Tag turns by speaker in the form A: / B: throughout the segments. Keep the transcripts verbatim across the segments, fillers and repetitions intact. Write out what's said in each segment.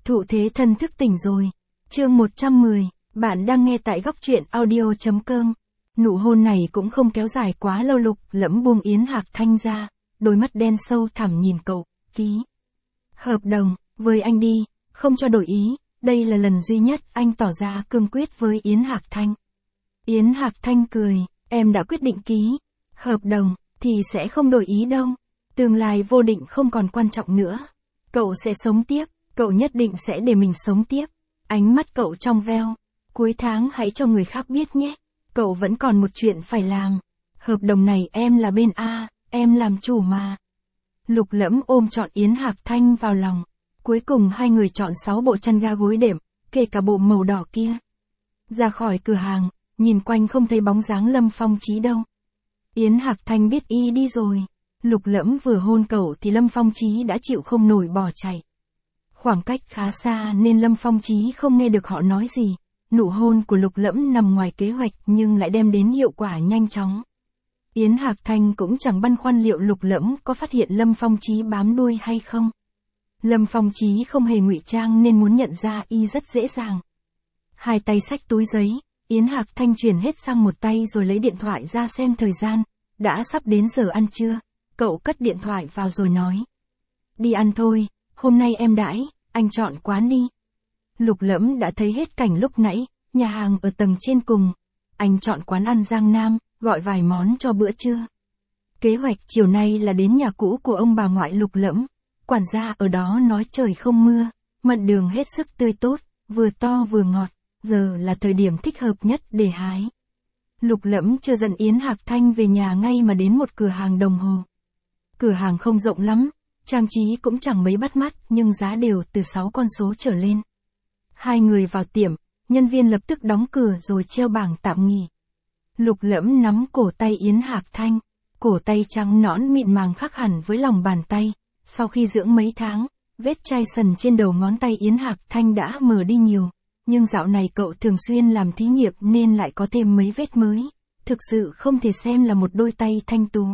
A: Thụ thế thân thức tỉnh rồi. Chương một trăm mười, bạn đang nghe tại góc truyện audio.com. Nụ hôn này cũng không kéo dài quá lâu. Lục Lẫm buông Yến Hạc Thanh ra, đôi mắt đen sâu thẳm nhìn cậu. Ký hợp đồng với anh đi, không cho đổi ý. Đây là lần duy nhất anh tỏ ra cương quyết với Yến Hạc Thanh. Yến Hạc Thanh cười, em đã quyết định ký hợp đồng thì sẽ không đổi ý đâu. Tương lai vô định không còn quan trọng nữa. Cậu sẽ sống tiếp, cậu nhất định sẽ để mình sống tiếp. Ánh mắt cậu trong veo. Cuối tháng hãy cho người khác biết nhé. Cậu vẫn còn một chuyện phải làm. Hợp đồng này em là bên A, em làm chủ mà. Lục Lẫm ôm trọn Yến Hạc Thanh vào lòng. Cuối cùng hai người chọn sáu bộ chăn ga gối đệm, kể cả bộ màu đỏ kia. Ra khỏi cửa hàng, nhìn quanh không thấy bóng dáng Lâm Phong Chí đâu. Yến Hạc Thanh biết y đi rồi. Lục Lẫm vừa hôn cậu thì Lâm Phong Chí đã chịu không nổi bỏ chạy. Khoảng cách khá xa nên Lâm Phong Chí không nghe được họ nói gì. Nụ hôn của Lục Lẫm nằm ngoài kế hoạch nhưng lại đem đến hiệu quả nhanh chóng. Yến Hạc Thanh cũng chẳng băn khoăn liệu Lục Lẫm có phát hiện Lâm Phong Chí bám đuôi hay không. Lâm Phong Chí không hề ngụy trang nên muốn nhận ra y rất dễ dàng. Hai tay xách túi giấy, Yến Hạc Thanh chuyển hết sang một tay rồi lấy điện thoại ra xem thời gian. Đã sắp đến giờ ăn trưa, cậu cất điện thoại vào rồi nói. Đi ăn thôi, hôm nay em đãi, anh chọn quán đi. Lục Lẫm đã thấy hết cảnh lúc nãy, nhà hàng ở tầng trên cùng. Anh chọn quán ăn Giang Nam, gọi vài món cho bữa trưa. Kế hoạch chiều nay là đến nhà cũ của ông bà ngoại Lục Lẫm. Quản gia ở đó nói trời không mưa, mận đường hết sức tươi tốt, vừa to vừa ngọt, giờ là thời điểm thích hợp nhất để hái. Lục Lẫm chưa dẫn Yến Hạc Thanh về nhà ngay mà đến một cửa hàng đồng hồ. Cửa hàng không rộng lắm, trang trí cũng chẳng mấy bắt mắt nhưng giá đều từ sáu con số trở lên. Hai người vào tiệm, nhân viên lập tức đóng cửa rồi treo bảng tạm nghỉ. Lục Lẫm nắm cổ tay Yến Hạc Thanh, cổ tay trắng nõn mịn màng khác hẳn với lòng bàn tay. Sau khi dưỡng mấy tháng, vết chai sần trên đầu ngón tay Yến Hạc Thanh đã mờ đi nhiều. Nhưng dạo này cậu thường xuyên làm thí nghiệm nên lại có thêm mấy vết mới. Thực sự không thể xem là một đôi tay thanh tú.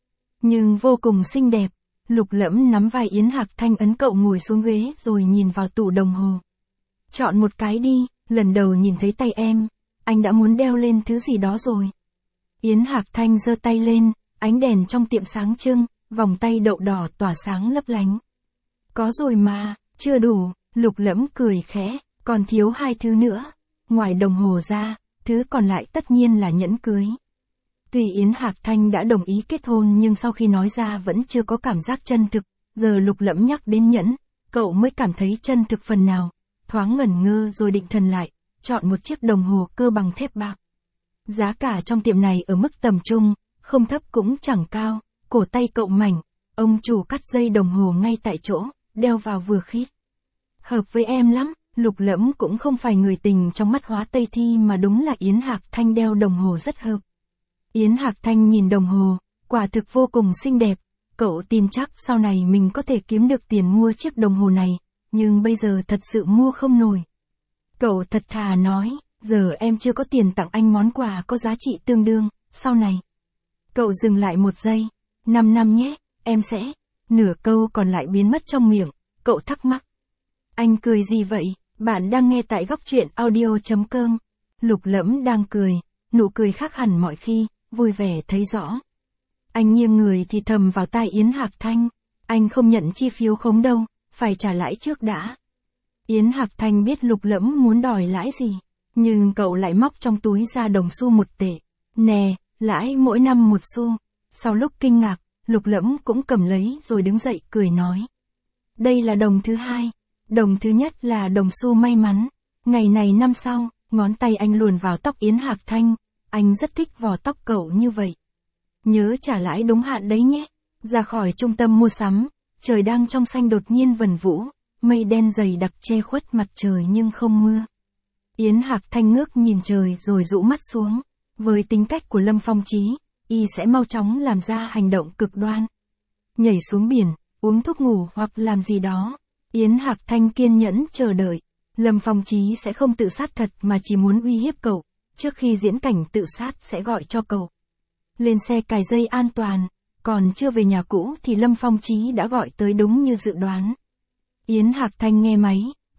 A: Nhưng vô cùng xinh đẹp. Lục Lẫm nắm vai Yến Hạc Thanh ấn cậu ngồi xuống ghế rồi nhìn vào tủ đồng hồ. Chọn một cái đi, lần đầu nhìn thấy tay em, anh đã muốn đeo lên thứ gì đó rồi. Yến Hạc Thanh giơ tay lên, ánh đèn trong tiệm sáng trưng, vòng tay đậu đỏ tỏa sáng lấp lánh. Có rồi mà, chưa đủ, Lục Lẫm cười khẽ, còn thiếu hai thứ nữa. Ngoài đồng hồ ra, thứ còn lại tất nhiên là nhẫn cưới. Tuy Yến Hạc Thanh đã đồng ý kết hôn nhưng sau khi nói ra vẫn chưa có cảm giác chân thực. Giờ Lục Lẫm nhắc đến nhẫn, cậu mới cảm thấy chân thực phần nào. Thoáng ngẩn ngơ rồi định thần lại, chọn một chiếc đồng hồ cơ bằng thép bạc. Giá cả trong tiệm này ở mức tầm trung, không thấp cũng chẳng cao, cổ tay cậu mảnh, ông chủ cắt dây đồng hồ ngay tại chỗ, đeo vào vừa khít. Hợp với em lắm, Lục Lẫm cũng không phải người tình trong mắt Hóa Tây Thi mà đúng là Yến Hạc Thanh đeo đồng hồ rất hợp. Yến Hạc Thanh nhìn đồng hồ, quả thực vô cùng xinh đẹp, cậu tin chắc sau này mình có thể kiếm được tiền mua chiếc đồng hồ này, nhưng bây giờ thật sự mua không nổi. Cậu thật thà nói, giờ em chưa có tiền tặng anh món quà có giá trị tương đương, sau này. Cậu dừng lại một giây, năm năm nhé, em sẽ, nửa câu còn lại biến mất trong miệng, cậu thắc mắc. Anh cười gì vậy, bạn đang nghe tại góc truyện audio.com. Lục Lẫm đang cười, nụ cười khác hẳn mọi khi, vui vẻ thấy rõ. Anh nghiêng người thì thầm vào tai Yến Hạc Thanh, anh không nhận chi phiếu khống đâu, phải trả lãi trước đã. Yến Hạc Thanh biết Lục Lẫm muốn đòi lãi gì, nhưng cậu lại móc trong túi ra đồng xu một tệ. Nè, lãi mỗi năm một xu. Sau lúc kinh ngạc, Lục Lẫm cũng cầm lấy rồi đứng dậy cười nói. Đây là đồng thứ hai, đồng thứ nhất là đồng xu may mắn. Ngày này năm sau, ngón tay anh luồn vào tóc Yến Hạc Thanh, anh rất thích vò tóc cậu như vậy. Nhớ trả lãi đúng hạn đấy nhé. Ra khỏi trung tâm mua sắm, trời đang trong xanh đột nhiên vần vũ, mây đen dày đặc che khuất mặt trời nhưng không mưa. Yến Hạc Thanh ngước nhìn trời rồi rũ mắt xuống. Với tính cách của Lâm Phong Chí, y sẽ mau chóng làm ra hành động cực đoan. Nhảy xuống biển, uống thuốc ngủ hoặc làm gì đó. Yến Hạc Thanh kiên nhẫn chờ đợi. Lâm Phong Chí sẽ không tự sát thật mà chỉ muốn uy hiếp cậu. Trước khi diễn cảnh tự sát sẽ gọi cho cậu. Lên xe cài dây an toàn, còn chưa về nhà cũ thì Lâm Phong Chí đã gọi tới đúng như dự đoán. Yến Hạc Thanh nghe máy,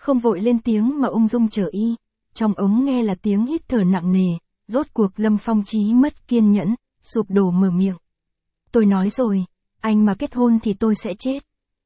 A: không vội lên tiếng mà ung dung chờ y. Trong ống nghe là tiếng hít thở nặng nề, rốt cuộc Lâm Phong Chí mất kiên nhẫn, sụp đổ mở miệng. Tôi nói rồi, anh mà kết hôn thì tôi sẽ chết.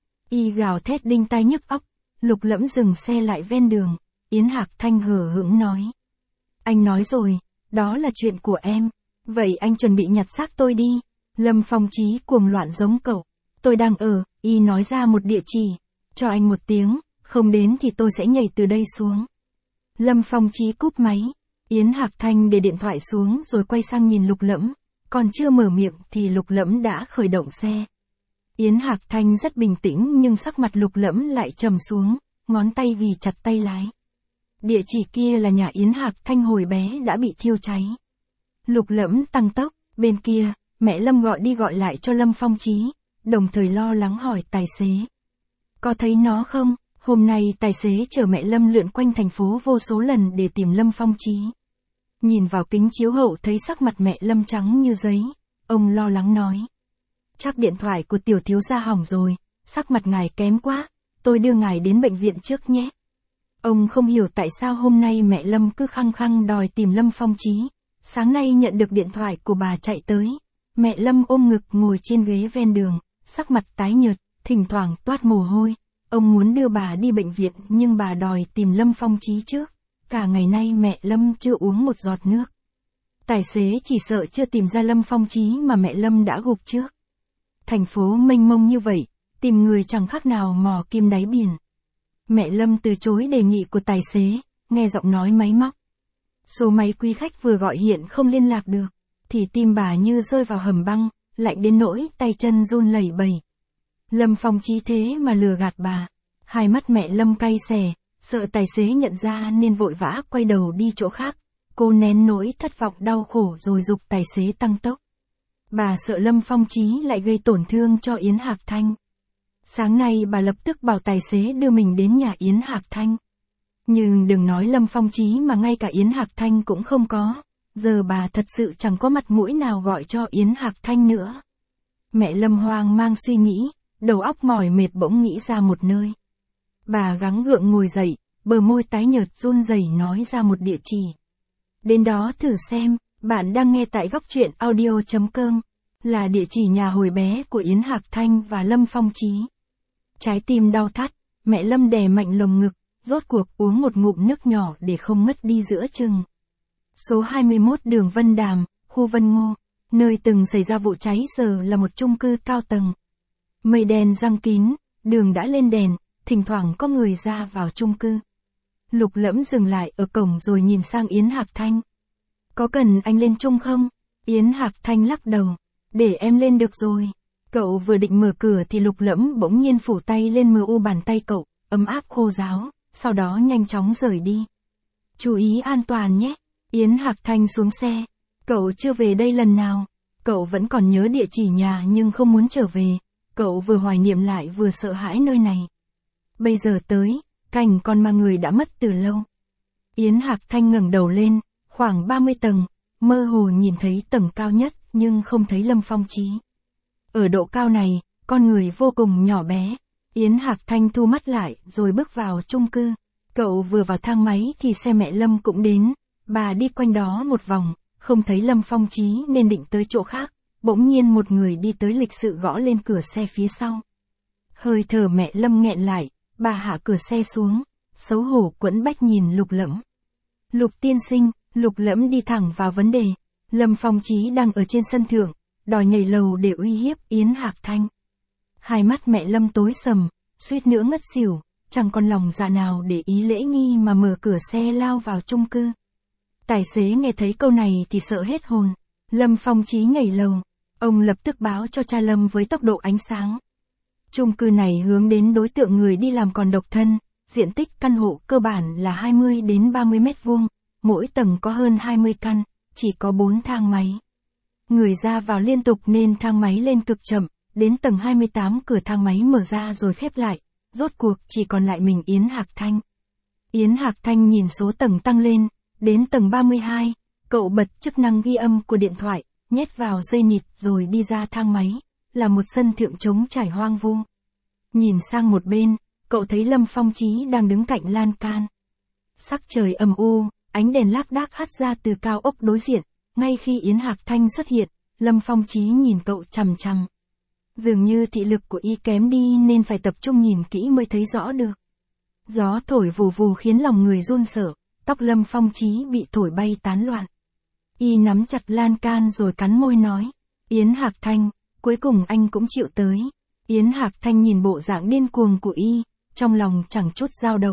A: Y gào thét đinh tai nhức óc. Lục Lẫm dừng xe lại ven đường, Yến Hạc Thanh hờ hững nói. Anh nói rồi, đó là chuyện của em, vậy anh chuẩn bị nhặt xác tôi đi. Lâm Phong Chí cuồng loạn giống cậu. Tôi đang ở, y nói ra một địa chỉ, cho anh một tiếng, không đến thì tôi sẽ nhảy từ đây xuống. Lâm Phong Chí cúp máy, Yến Hạc Thanh để điện thoại xuống rồi quay sang nhìn Lục Lẫm, còn chưa mở miệng thì Lục Lẫm đã khởi động xe. Yến Hạc Thanh rất bình tĩnh nhưng sắc mặt Lục Lẫm lại trầm xuống, ngón tay ghi chặt tay lái. Địa chỉ kia là nhà Yến Hạc Thanh hồi bé đã bị thiêu cháy. Lục Lẫm tăng tốc, bên kia, mẹ Lâm gọi đi gọi lại cho Lâm Phong Chí, đồng thời lo lắng hỏi tài xế. Có thấy nó không? Hôm nay tài xế chở mẹ Lâm lượn quanh thành phố vô số lần để tìm Lâm Phong Chí. Nhìn vào kính chiếu hậu thấy sắc mặt mẹ Lâm trắng như giấy, ông lo lắng nói. Chắc điện thoại của tiểu thiếu gia hỏng rồi, sắc mặt ngài kém quá, tôi đưa ngài đến bệnh viện trước nhé. Ông không hiểu tại sao hôm nay mẹ Lâm cứ khăng khăng đòi tìm Lâm Phong Chí. Sáng nay nhận được điện thoại của bà chạy tới, mẹ Lâm ôm ngực ngồi trên ghế ven đường, sắc mặt tái nhợt, thỉnh thoảng toát mồ hôi. Ông muốn đưa bà đi bệnh viện nhưng bà đòi tìm Lâm Phong Chí trước. Cả ngày nay mẹ Lâm chưa uống một giọt nước. Tài xế chỉ sợ chưa tìm ra Lâm Phong Chí mà mẹ Lâm đã gục trước. Thành phố mênh mông như vậy, tìm người chẳng khác nào mò kim đáy biển. Mẹ Lâm từ chối đề nghị của tài xế, nghe giọng nói máy móc. Số máy quý khách vừa gọi hiện không liên lạc được, thì tim bà như rơi vào hầm băng, lạnh đến nỗi tay chân run lẩy bẩy. Lâm Phong Chí thế mà lừa gạt bà. Hai mắt mẹ Lâm cay xè, sợ tài xế nhận ra nên vội vã quay đầu đi chỗ khác. Cô nén nỗi thất vọng đau khổ rồi giục tài xế tăng tốc. Bà sợ Lâm Phong Chí lại gây tổn thương cho Yến Hạc Thanh. Sáng nay bà lập tức bảo tài xế đưa mình đến nhà Yến Hạc Thanh. Nhưng đừng nói Lâm Phong Chí mà ngay cả Yến Hạc Thanh cũng không có. Giờ bà thật sự chẳng có mặt mũi nào gọi cho Yến Hạc Thanh nữa. Mẹ Lâm hoang mang suy nghĩ, đầu óc mỏi mệt bỗng nghĩ ra một nơi. Bà gắng gượng ngồi dậy, bờ môi tái nhợt run rẩy nói ra một địa chỉ. Đến đó thử xem, bạn đang nghe tại góc truyện audio chấm com, là địa chỉ nhà hồi bé của Yến Hạc Thanh và Lâm Phong Chí. Trái tim đau thắt, mẹ Lâm đè mạnh lồng ngực, rốt cuộc uống một ngụm nước nhỏ để không ngất đi giữa chừng. Số hai mươi mốt đường Vân Đàm, khu Vân Ngô, nơi từng xảy ra vụ cháy giờ là một chung cư cao tầng. Mây đen giăng kín, đường đã lên đèn, thỉnh thoảng có người ra vào chung cư. Lục Lẫm dừng lại ở cổng rồi nhìn sang Yến Hạc Thanh. Có cần anh lên chung không? Yến Hạc Thanh lắc đầu. Để em lên được rồi. Cậu vừa định mở cửa thì Lục Lẫm bỗng nhiên phủ tay lên mờ u bàn tay cậu, ấm áp khô ráo, sau đó nhanh chóng rời đi. Chú ý an toàn nhé. Yến Hạc Thanh xuống xe. Cậu chưa về đây lần nào. Cậu vẫn còn nhớ địa chỉ nhà nhưng không muốn trở về. Cậu vừa hoài niệm lại vừa sợ hãi nơi này. Bây giờ tới, cảnh con ma người đã mất từ lâu. Yến Hạc Thanh ngẩng đầu lên, khoảng ba mươi tầng, mơ hồ nhìn thấy tầng cao nhất nhưng không thấy Lâm Phong Chí. Ở độ cao này, con người vô cùng nhỏ bé. Yến Hạc Thanh thu mắt lại rồi bước vào chung cư. Cậu vừa vào thang máy thì xe mẹ Lâm cũng đến. Bà đi quanh đó một vòng, không thấy Lâm Phong Chí nên định tới chỗ khác. Bỗng nhiên một người đi tới lịch sự gõ lên cửa xe phía sau. Hơi thở mẹ Lâm nghẹn lại, bà hạ cửa xe xuống, xấu hổ quẫn bách nhìn Lục Lẫm. Lục tiên sinh, Lục Lẫm đi thẳng vào vấn đề. Lâm Phong Chí đang ở trên sân thượng, đòi nhảy lầu để uy hiếp Yến Hạc Thanh. Hai mắt mẹ Lâm tối sầm, suýt nữa ngất xỉu, chẳng còn lòng dạ nào để ý lễ nghi mà mở cửa xe lao vào chung cư. Tài xế nghe thấy câu này thì sợ hết hồn. Lâm Phong Chí nhảy lầu, ông lập tức báo cho cha Lâm với tốc độ ánh sáng. Chung cư này hướng đến đối tượng người đi làm còn độc thân, diện tích căn hộ cơ bản là hai mươi đến ba mươi mét vuông, mỗi tầng có hơn hai mươi căn, chỉ có bốn thang máy. Người ra vào liên tục nên thang máy lên cực chậm, đến tầng hai mươi tám cửa thang máy mở ra rồi khép lại, rốt cuộc chỉ còn lại mình Yến Hạc Thanh. Yến Hạc Thanh nhìn số tầng tăng lên, đến tầng ba mươi hai, cậu bật chức năng ghi âm của điện thoại, nhét vào dây nịt rồi đi ra thang máy, là một sân thượng trống trải hoang vu. Nhìn sang một bên, cậu thấy Lâm Phong Chí đang đứng cạnh lan can. Sắc trời âm u, ánh đèn lác đác hắt ra từ cao ốc đối diện, ngay khi Yến Hạc Thanh xuất hiện, Lâm Phong Chí nhìn cậu chằm chằm. Dường như thị lực của y kém đi nên phải tập trung nhìn kỹ mới thấy rõ được. Gió thổi vù vù khiến lòng người run sợ, tóc Lâm Phong Chí bị thổi bay tán loạn. Y nắm chặt lan can rồi cắn môi nói, Yến Hạc Thanh, cuối cùng anh cũng chịu tới. Yến Hạc Thanh nhìn bộ dạng điên cuồng của y, trong lòng chẳng chút dao động.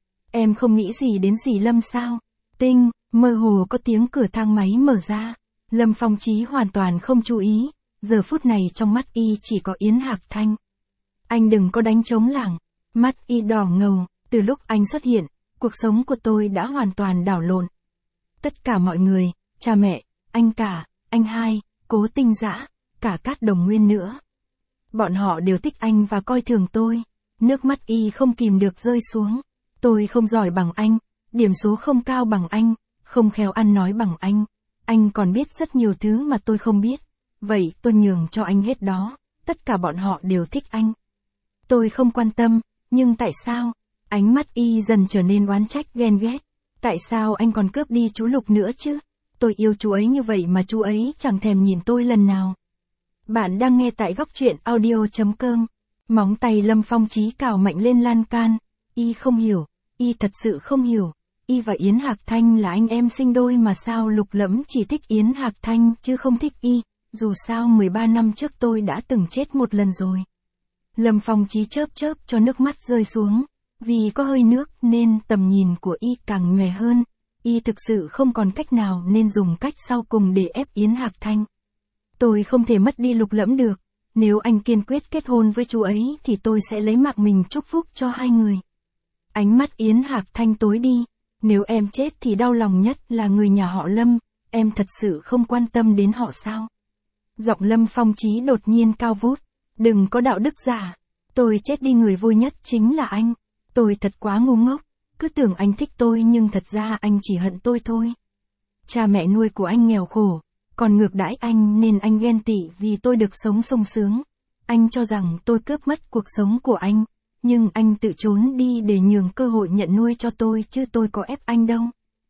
A: Em không nghĩ gì đến dì Lâm sao? Tinh, mơ hồ có tiếng cửa thang máy mở ra. Lâm Phong Chí hoàn toàn không chú ý, giờ phút này trong mắt y chỉ có Yến Hạc Thanh. Anh đừng có đánh trống lảng, mắt y đỏ ngầu, từ lúc anh xuất hiện, cuộc sống của tôi đã hoàn toàn đảo lộn. Tất cả mọi người, cha mẹ, anh cả, anh hai, Cố Tinh Dã, cả Cát Đồng Nguyên nữa. Bọn họ đều thích anh và coi thường tôi. Nước mắt y không kìm được rơi xuống. Tôi không giỏi bằng anh, điểm số không cao bằng anh, không khéo ăn nói bằng anh. Anh còn biết rất nhiều thứ mà tôi không biết. Vậy tôi nhường cho anh hết đó. Tất cả bọn họ đều thích anh. Tôi không quan tâm, nhưng tại sao? Ánh mắt y dần trở nên oán trách ghen ghét. Tại sao anh còn cướp đi chú Lục nữa chứ? Tôi yêu chú ấy như vậy mà chú ấy chẳng thèm nhìn tôi lần nào. Bạn đang nghe tại góc truyện audio chấm com. Móng tay Lâm Phong Chí cào mạnh lên lan can. Y không hiểu, y thật sự không hiểu. Y và Yến Hạc Thanh là anh em sinh đôi mà sao Lục Lẫm chỉ thích Yến Hạc Thanh chứ không thích y. Dù sao mười ba năm trước tôi đã từng chết một lần rồi. Lâm Phong Chí chớp chớp cho nước mắt rơi xuống. Vì có hơi nước nên tầm nhìn của y càng nhòe hơn. Y thực sự không còn cách nào nên dùng cách sau cùng để ép Yến Hạc Thanh. Tôi không thể mất đi Lục Lẫm được. Nếu anh kiên quyết kết hôn với chú ấy thì tôi sẽ lấy mạng mình chúc phúc cho hai người. Ánh mắt Yến Hạc Thanh tối đi. Nếu em chết thì đau lòng nhất là người nhà họ Lâm. Em thật sự không quan tâm đến họ sao? Giọng Lâm Phong Chí đột nhiên cao vút. Đừng có đạo đức giả. Tôi chết đi người vui nhất chính là anh. Tôi thật quá ngu ngốc. Cứ tưởng anh thích tôi nhưng thật ra anh chỉ hận tôi thôi. Cha mẹ nuôi của anh nghèo khổ. Còn ngược đãi anh nên anh ghen tị vì tôi được sống sung sướng. Anh cho rằng tôi cướp mất cuộc sống của anh. Nhưng anh tự trốn đi để nhường cơ hội nhận nuôi cho tôi chứ tôi có ép anh đâu.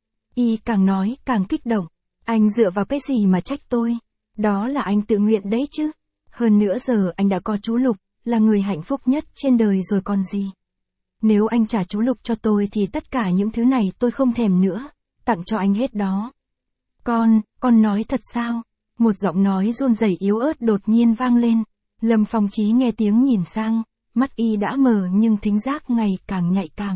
A: Y càng nói càng kích động. Anh dựa vào cái gì mà trách tôi? Đó là anh tự nguyện đấy chứ. Hơn nữa giờ anh đã có chú Lục, là người hạnh phúc nhất trên đời rồi còn gì. Nếu anh trả chú Lục cho tôi thì tất cả những thứ này tôi không thèm nữa. Tặng cho anh hết đó. Con, con nói thật sao? Một giọng nói run rẩy yếu ớt đột nhiên vang lên. Lâm Phong Chí nghe tiếng nhìn sang, mắt y đã mờ nhưng thính giác ngày càng nhạy cảm.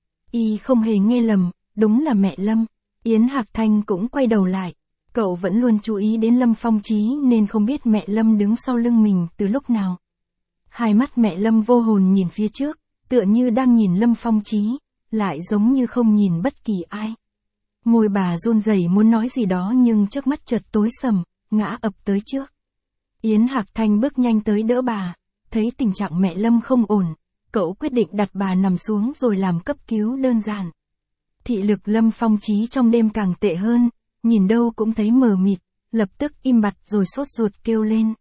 A: Y không hề nghe lầm, đúng là mẹ Lâm. Yến Hạc Thanh cũng quay đầu lại. Cậu vẫn luôn chú ý đến Lâm Phong Chí nên không biết mẹ Lâm đứng sau lưng mình từ lúc nào. Hai mắt mẹ Lâm vô hồn nhìn phía trước, tựa như đang nhìn Lâm Phong Chí, lại giống như không nhìn bất kỳ ai. Môi bà run rẩy muốn nói gì đó nhưng trước mắt chợt tối sầm, ngã ập tới trước. Yến Hạc Thanh bước nhanh tới đỡ bà, thấy tình trạng mẹ Lâm không ổn, cậu quyết định đặt bà nằm xuống rồi làm cấp cứu đơn giản. Thị lực Lâm Phong Chí trong đêm càng tệ hơn, nhìn đâu cũng thấy mờ mịt, lập tức im bặt rồi sốt ruột kêu lên.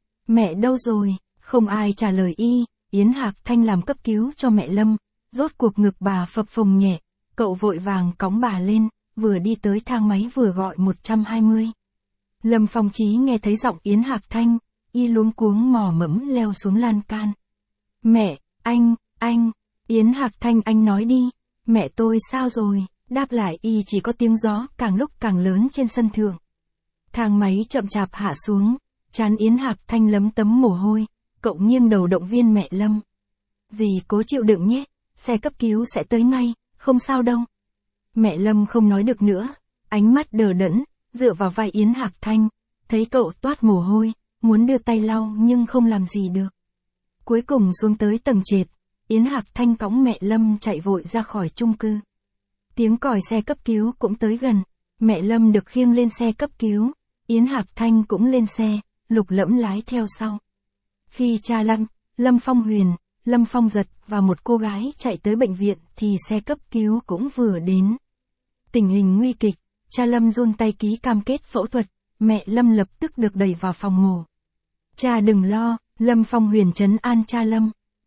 A: Mẹ đâu rồi? Không ai trả lời y. Yến Hạc Thanh làm cấp cứu cho mẹ Lâm, rốt cuộc ngực bà phập phồng nhẹ, cậu vội vàng cõng bà lên, vừa đi tới thang máy vừa gọi một trăm hai mươi. Lâm Phong Chí nghe thấy giọng Yến Hạc Thanh, y luống cuống mò mẫm leo xuống lan can. Mẹ, anh, anh, Yến Hạc Thanh anh nói đi, mẹ tôi sao rồi? Đáp lại y chỉ có tiếng gió càng lúc càng lớn trên sân thượng. Thang máy chậm chạp hạ xuống, trán Yến Hạc Thanh lấm tấm mồ hôi, cậu nghiêng đầu động viên mẹ Lâm. Dì cố chịu đựng nhé, xe cấp cứu sẽ tới ngay, không sao đâu. Mẹ Lâm không nói được nữa, ánh mắt đờ đẫn, dựa vào vai Yến Hạc Thanh, thấy cậu toát mồ hôi, muốn đưa tay lau nhưng không làm gì được. Cuối cùng xuống tới tầng trệt, Yến Hạc Thanh cõng mẹ Lâm chạy vội ra khỏi chung cư. Tiếng còi xe cấp cứu cũng tới gần, mẹ Lâm được khiêng lên xe cấp cứu, Yến Hạc Thanh cũng lên xe, Lục Lẫm lái theo sau. Khi cha Lâm, Lâm Phong Huyền, Lâm Phong Giật và một cô gái chạy tới bệnh viện thì xe cấp cứu cũng vừa đến. Tình hình nguy kịch, cha Lâm run tay ký cam kết phẫu thuật, mẹ Lâm lập tức được đẩy vào phòng mổ. Cha đừng lo, Lâm Phong Huyền trấn an cha Lâm.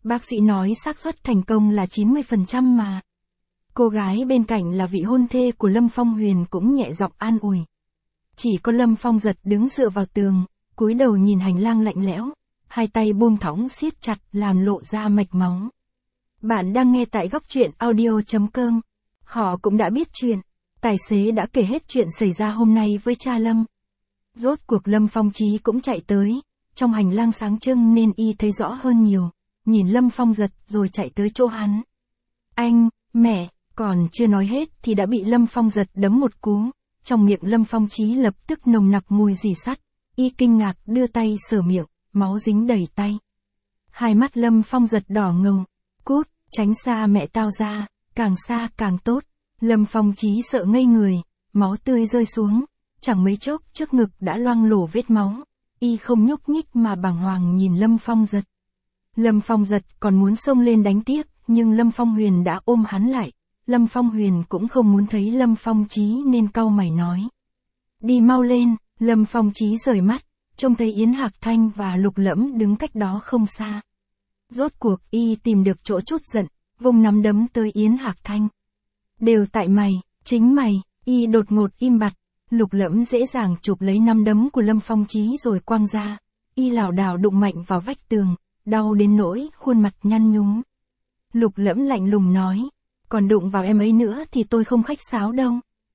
A: Bác sĩ nói xác suất thành công là chín mươi phần trăm mà. Cô gái bên cạnh là vị hôn thê của Lâm Phong Huyền cũng nhẹ giọng an ủi. Chỉ có Lâm Phong Giật đứng dựa vào tường, cúi đầu nhìn hành lang lạnh lẽo, hai tay buông thõng siết chặt làm lộ ra mạch máu. Bạn đang nghe tại góc truyện audio chấm com. Họ cũng đã biết chuyện. Tài xế đã kể hết chuyện xảy ra hôm nay với cha Lâm. Rốt cuộc Lâm Phong Chí cũng chạy tới, trong hành lang sáng trưng nên y thấy rõ hơn nhiều, nhìn Lâm Phong Giật rồi chạy tới chỗ hắn. Anh, mẹ, còn chưa nói hết thì đã bị Lâm Phong Giật đấm một cú, trong miệng Lâm Phong Chí lập tức nồng nặc mùi rỉ sắt, y kinh ngạc đưa tay sờ miệng, máu dính đầy tay. Hai mắt Lâm Phong Giật đỏ ngầu, cút, tránh xa mẹ tao ra, càng xa càng tốt. Lâm Phong Chí sợ ngây người, máu tươi rơi xuống, chẳng mấy chốc trước ngực đã loang lổ vết máu, y không nhúc nhích mà bàng hoàng nhìn Lâm Phong Giật. Lâm Phong Giật còn muốn xông lên đánh tiếp, nhưng Lâm Phong Huyền đã ôm hắn lại. Lâm Phong Huyền cũng không muốn thấy Lâm Phong Chí nên cau mày nói. Đi mau lên. Lâm Phong Chí rời mắt, trông thấy Yến Hạc Thanh và Lục Lẫm đứng cách đó không xa. Rốt cuộc y tìm được chỗ trút giận, vùng nắm đấm tới Yến Hạc Thanh. Đều tại mày, chính mày. Y đột ngột im bặt. Lục Lẫm dễ dàng chụp lấy nắm đấm của Lâm Phong Chí rồi quăng ra. Y lảo đảo đụng mạnh vào vách tường, đau đến nỗi khuôn mặt nhăn nhúm. Lục Lẫm lạnh lùng nói, còn đụng vào em ấy nữa thì tôi không khách sáo đâu.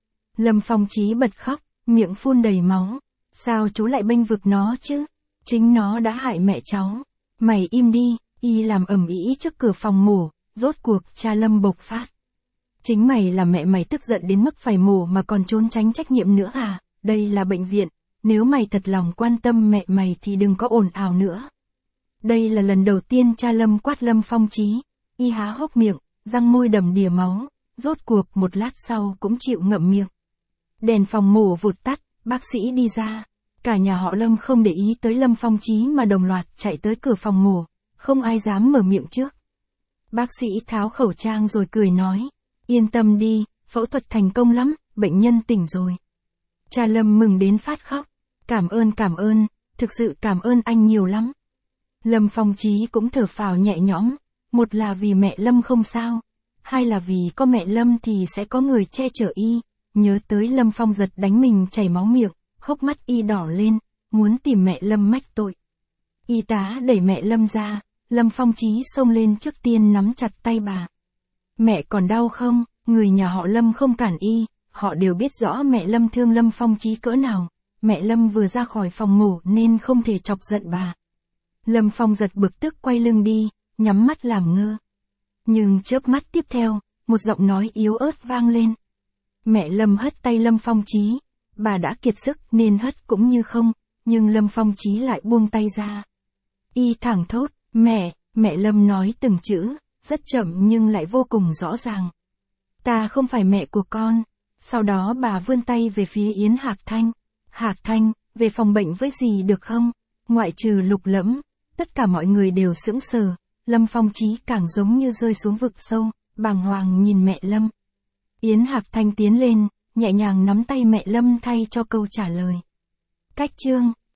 A: Lâm Phong Chí bật khóc, miệng phun đầy máu. Sao chú lại bênh vực nó chứ? Chính nó đã hại mẹ cháu. Mày im đi. Y làm ầm ĩ trước cửa phòng mổ, rốt cuộc cha Lâm bộc phát. Chính mày làm mẹ mày tức giận đến mức phải mổ mà còn trốn tránh trách nhiệm nữa à? Đây là bệnh viện, nếu mày thật lòng quan tâm mẹ mày thì đừng có ồn ào nữa. Đây là lần đầu tiên cha Lâm quát Lâm Phong Chí. Y há hốc miệng, răng môi đầm đìa máu, rốt cuộc một lát sau cũng chịu ngậm miệng. Đèn phòng mổ vụt tắt, bác sĩ đi ra. Cả nhà họ Lâm không để ý tới Lâm Phong Chí mà đồng loạt chạy tới cửa phòng mổ, không ai dám mở miệng trước. Bác sĩ tháo khẩu trang rồi cười nói, yên tâm đi, phẫu thuật thành công lắm, bệnh nhân tỉnh rồi. Cha Lâm mừng đến phát khóc, cảm ơn cảm ơn, thực sự cảm ơn anh nhiều lắm. Lâm Phong Chí cũng thở phào nhẹ nhõm, một là vì mẹ Lâm không sao, hai là vì có mẹ Lâm thì sẽ có người che chở y. Nhớ tới Lâm Phong Giật đánh mình chảy máu miệng, hốc mắt y đỏ lên, muốn tìm mẹ Lâm mách tội. Y tá đẩy mẹ Lâm ra, Lâm Phong Chí xông lên trước tiên nắm chặt tay bà. Mẹ còn đau không? Người nhà họ Lâm không cản y, họ đều biết rõ mẹ Lâm thương Lâm Phong Chí cỡ nào. Mẹ Lâm vừa ra khỏi phòng mổ nên không thể chọc giận bà. Lâm Phong Giật bực tức quay lưng đi, nhắm mắt làm ngơ. Nhưng chớp mắt tiếp theo, một giọng nói yếu ớt vang lên. Mẹ Lâm hất tay Lâm Phong Chí, bà đã kiệt sức nên hất cũng như không, nhưng Lâm Phong Chí lại buông tay ra. Y thẳng thốt, mẹ, mẹ Lâm nói từng chữ, rất chậm nhưng lại vô cùng rõ ràng. Ta không phải mẹ của con. Sau đó bà vươn tay về phía Yến Hạc Thanh. Hạc Thanh, về phòng bệnh với dì được không? Ngoại trừ Lục Lẫm, tất cả mọi người đều sững sờ. Lâm Phong Chí càng giống như rơi xuống vực sâu, bàng hoàng nhìn mẹ Lâm. Yến Hạc Thanh tiến lên, nhẹ nhàng nắm tay mẹ Lâm thay cho câu trả lời. Cách chương